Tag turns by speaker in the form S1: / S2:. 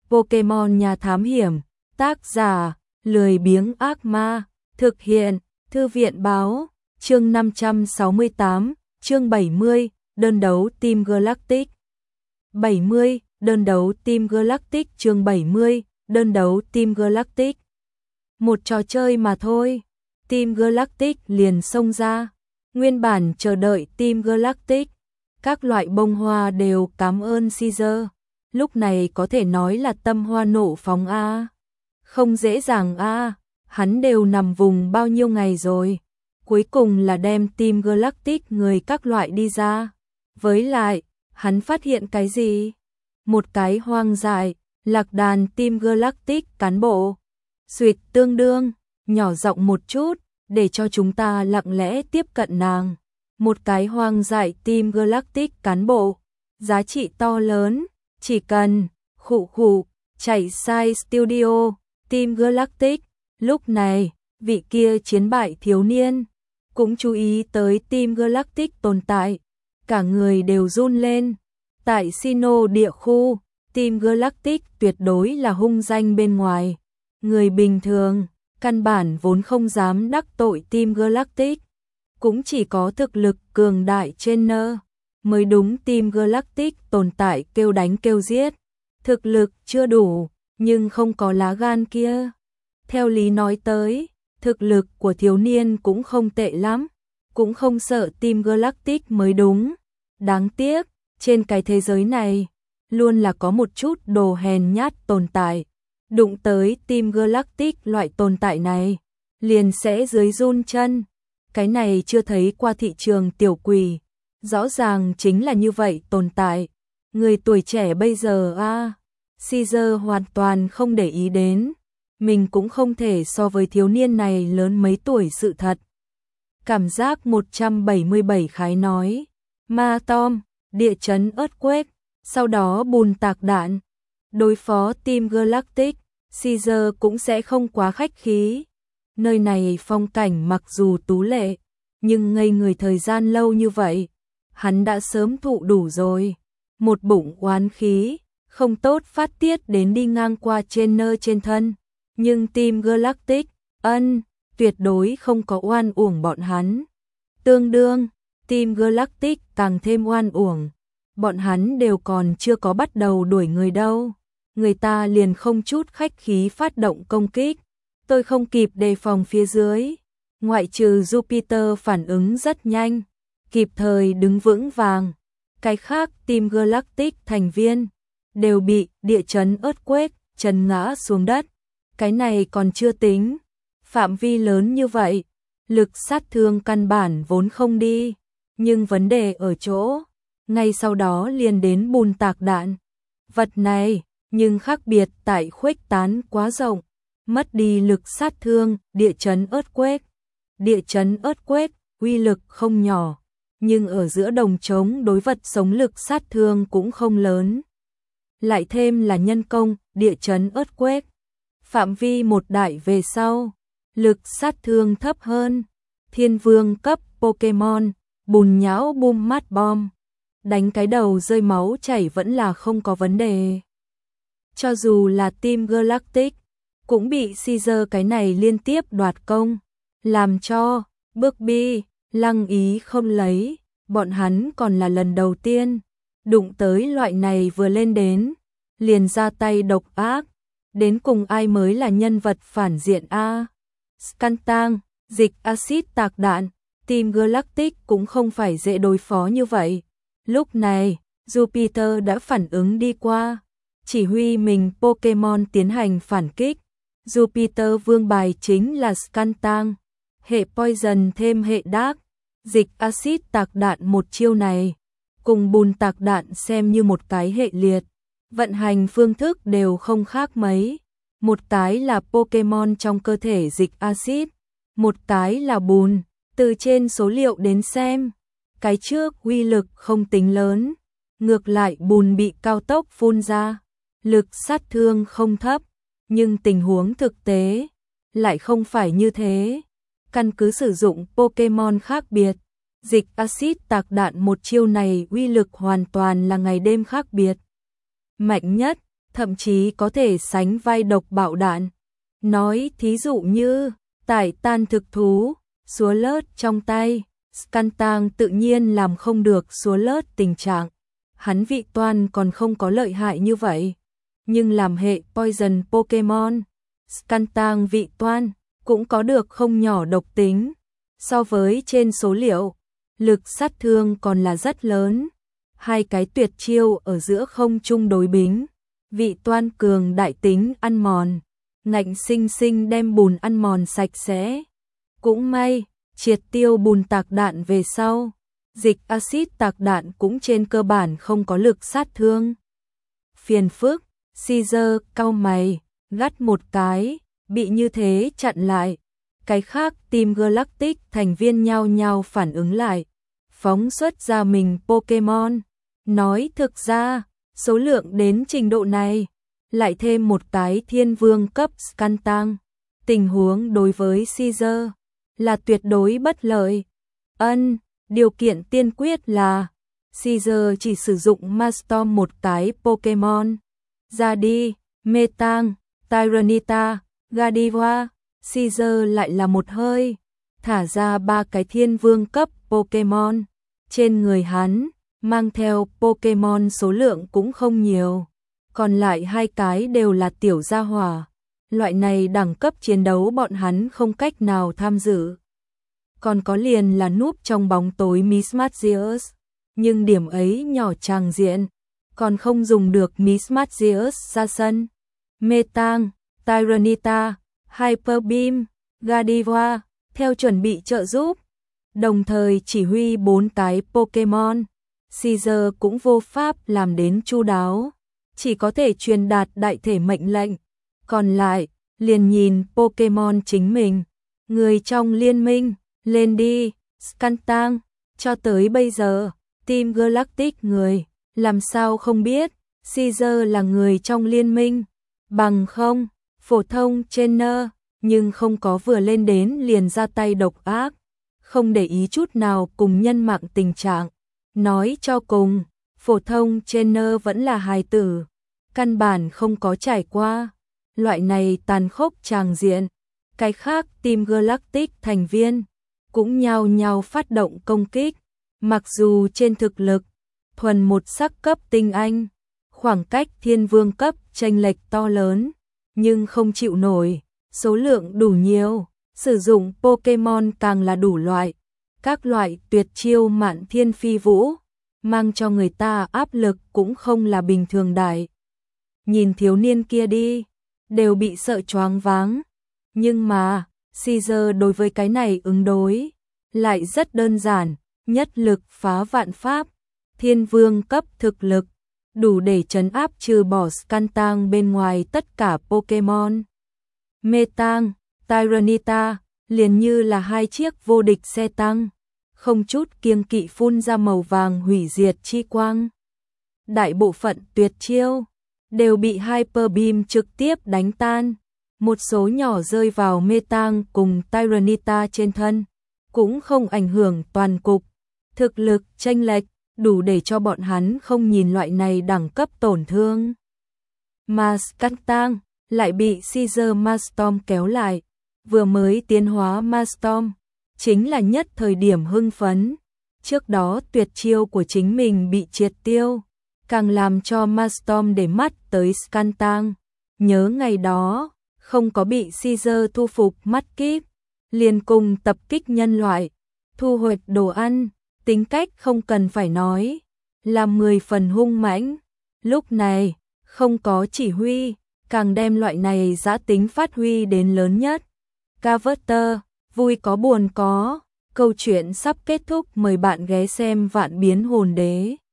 S1: Pokemon Nhà Thám Hiểm, tác giả, lười biếng ác ma, thực hiện, Thư viện báo, chương 568, chương 70, đơn đấu Team Galactic. 70, đơn đấu Team Galactic chương 70, đơn đấu Team Galactic. Một trò chơi mà thôi, Team Galactic liền xông ra, nguyên bản chờ đợi Team Galactic. Các loại bông hoa đều cảm ơn Caesar, lúc này có thể nói là tâm hoa nộ phóng a. Không dễ dàng a, hắn đều nằm vùng bao nhiêu ngày rồi, cuối cùng là đem Team Galactic người các loại đi ra. Với lại, hắn phát hiện cái gì? Một cái hoang dại, lạc đàn Team Galactic cán bộ. Xuyệt tương đương, nhỏ giọng một chút, để cho chúng ta lặng lẽ tiếp cận nàng. Một cái hoang dại Team Galactic cán bộ, giá trị to lớn, chỉ cần, chạy sai studio, Team Galactic. Lúc này, vị kia chiến bại thiếu niên, cũng chú ý tới Team Galactic tồn tại, cả người đều run lên. Tại Sinnoh địa khu, Team Galactic tuyệt đối là hung danh bên ngoài. Người bình thường, căn bản vốn không dám đắc tội Team Galactic. Cũng chỉ có thực lực cường đại trên mới đúng Team Galactic tồn tại kêu đánh kêu giết. Thực lực chưa đủ, nhưng không có lá gan kia. Theo lý nói tới, thực lực của thiếu niên cũng không tệ lắm, cũng không sợ Team Galactic mới đúng. Đáng tiếc, trên cái thế giới này, luôn là có một chút đồ hèn nhát tồn tại. Đụng tới Team Galactic loại tồn tại này, liền sẽ dưới run chân. Cái này chưa thấy qua thị trường tiểu quỷ, rõ ràng chính là như vậy tồn tại. Người tuổi trẻ bây giờ Caesar hoàn toàn không để ý đến, mình cũng không thể so với thiếu niên này lớn mấy tuổi sự thật. Cảm giác 177 khái nói, ma tom, địa chấn earthquake, sau đó bùn tạc đạn. Đối phó Team Galactic, Caesar cũng sẽ không quá khách khí. Nơi này phong cảnh mặc dù tú lệ, nhưng ngây người thời gian lâu như vậy, hắn đã sớm thụ đủ rồi. Một bụng oán khí, không tốt phát tiết đến đi ngang qua trên thân. Nhưng Team Galactic, tuyệt đối không có oan uổng bọn hắn. Tương đương, Team Galactic càng thêm oan uổng. Bọn hắn đều còn chưa có bắt đầu đuổi người đâu. Người ta liền không chút khách khí phát động công kích. Tôi không kịp đề phòng phía dưới. Ngoại trừ Jupiter phản ứng rất nhanh, kịp thời đứng vững vàng. Cái khác Team Galactic thành viên đều bị địa chấn earthquake chấn ngã xuống đất. Cái này còn chưa tính. Phạm vi lớn như vậy, lực sát thương căn bản vốn không đi. Nhưng vấn đề ở chỗ, ngay sau đó liền đến bùn tạc đạn. Vật này, nhưng khác biệt tại khuếch tán quá rộng, mất đi lực sát thương, địa chấn earthquake. Địa chấn earthquake, uy lực không nhỏ, nhưng ở giữa đồng trống đối vật sống lực sát thương cũng không lớn. Lại thêm là nhân công, địa chấn earthquake. Phạm vi một đại về sau, lực sát thương thấp hơn. Thiên vương cấp Pokemon, bùn nhão boom mát bom. Đánh cái đầu rơi máu chảy vẫn là không có vấn đề. Cho dù là Team Galactic, cũng bị Caesar cái này liên tiếp đoạt công, làm cho bước bi, lăng ý không lấy. Bọn hắn còn là lần đầu tiên đụng tới loại này vừa lên đến, liền ra tay độc ác. Đến cùng ai mới là nhân vật phản diện Skuntank, dịch axit tạc đạn, Team Galactic cũng không phải dễ đối phó như vậy. Lúc này, Jupiter đã phản ứng đi qua, chỉ huy mình Pokemon tiến hành phản kích. Jupiter vương bài chính là Skuntank, hệ Poison thêm hệ Dark. Dịch axit tạc đạn một chiêu này, cùng bùn tạc đạn xem như một cái hệ liệt. Vận hành phương thức đều không khác mấy. Một cái là Pokemon trong cơ thể dịch axit, một cái là bùn. Từ trên số liệu đến xem, cái trước uy lực không tính lớn, ngược lại bùn bị cao tốc phun ra, lực sát thương không thấp, nhưng tình huống thực tế lại không phải như thế. Căn cứ sử dụng Pokemon khác biệt, dịch axit tạc đạn một chiêu này uy lực hoàn toàn là ngày đêm khác biệt. Mạnh nhất, thậm chí có thể sánh vai độc bạo đạn. Nói thí dụ như, tải tan thực thú, xúa lớt trong tay, Skuntank tự nhiên làm không được xúa lớt tình trạng. Hắn vị toan còn không có lợi hại như vậy. Nhưng làm hệ Poison Pokemon, Skuntank vị toan cũng có được không nhỏ độc tính. So với trên số liệu, lực sát thương còn là rất lớn. Hai cái tuyệt chiêu ở giữa không chung đối bính. Vị toan cường đại tính ăn mòn, ngạnh sinh sinh đem bùn ăn mòn sạch sẽ. Cũng may, triệt tiêu bùn tạc đạn về sau, dịch axit tạc đạn cũng trên cơ bản không có lực sát thương. Phiền phức, Caesar cau mày, gắt một cái, bị như thế chặn lại. Cái khác Team Galactic thành viên nhao nhao phản ứng lại, phóng xuất ra mình Pokemon. Nói thực ra, số lượng đến trình độ này, lại thêm một cái thiên vương cấp Skuntank, tình huống đối với Caesar là tuyệt đối bất lợi. Điều kiện tiên quyết là Caesar chỉ sử dụng Mastorm một cái Pokemon. Ra đi, Metang, Tyranitar, Gardevoir, Caesar lại là một hơi thả ra 3 cái thiên vương cấp Pokemon. Trên người hắn, mang theo Pokemon số lượng cũng không nhiều. Còn lại 2 cái đều là tiểu gia hỏa. Loại này đẳng cấp chiến đấu bọn hắn không cách nào tham dự. Còn có liền là núp trong bóng tối Mismagius. Nhưng điểm ấy nhỏ tràng diện, còn không dùng được Mismagius ra sân. Metang, Tyranitar, Hyper Beam, Gardevoir, theo chuẩn bị trợ giúp. Đồng thời chỉ huy 4 cái Pokemon. Caesar cũng vô pháp làm đến chu đáo, chỉ có thể truyền đạt đại thể mệnh lệnh. Còn lại, liền nhìn Pokemon chính mình. Người trong liên minh, lên đi, Skuntank. Cho tới bây giờ, Team Galactic người, làm sao không biết, Caesar là người trong liên minh. Bằng không, phổ thông trainer, nhưng không có vừa lên đến liền ra tay độc ác. Không để ý chút nào cùng nhân mạng tình trạng. Nói cho cùng, phổ thông trainer vẫn là hài tử. Căn bản không có trải qua loại này tàn khốc tràng diện. Cái khác Team Galactic thành viên cũng nhao nhao phát động công kích. Mặc dù trên thực lực, thuần một sắc cấp tinh anh, khoảng cách thiên vương cấp chênh lệch to lớn, nhưng không chịu nổi, số lượng đủ nhiều, sử dụng Pokemon càng là đủ loại. Các loại tuyệt chiêu mạn thiên phi vũ, mang cho người ta áp lực cũng không là bình thường đại. Nhìn thiếu niên kia đi, đều bị sợ choáng váng. Nhưng mà, Caesar đối với cái này ứng đối, lại rất đơn giản, nhất lực phá vạn pháp, thiên vương cấp thực lực, đủ để trấn áp trừ bỏ Skuntank bên ngoài tất cả Pokemon. Metang, Tyranitar, liền như là 2 chiếc vô địch xe tăng, không chút kiêng kỵ phun ra màu vàng hủy diệt chi quang. Đại bộ phận tuyệt chiêu đều bị Hyper Beam trực tiếp đánh tan, một số nhỏ rơi vào Metang cùng Tyranitar trên thân, cũng không ảnh hưởng toàn cục. Thực lực chênh lệch đủ để cho bọn hắn không nhìn loại này đẳng cấp tổn thương. Mà Skuntank lại bị Caesar Mastorm kéo lại, vừa mới tiến hóa Mastorm, chính là nhất thời điểm hưng phấn. Trước đó tuyệt chiêu của chính mình bị triệt tiêu, càng làm cho Mastorm để mắt tới Skuntank. Nhớ ngày đó, không có bị Caesar thu phục mắt kíp, liền cùng tập kích nhân loại, thu hoạch đồ ăn, tính cách không cần phải nói, là 10 phần hung mãnh. Lúc này, không có chỉ huy, càng đem loại này dã tính phát huy đến lớn nhất. Carver, vui có buồn có, câu chuyện sắp kết thúc, mời bạn ghé xem Vạn Biến Hồn Đế.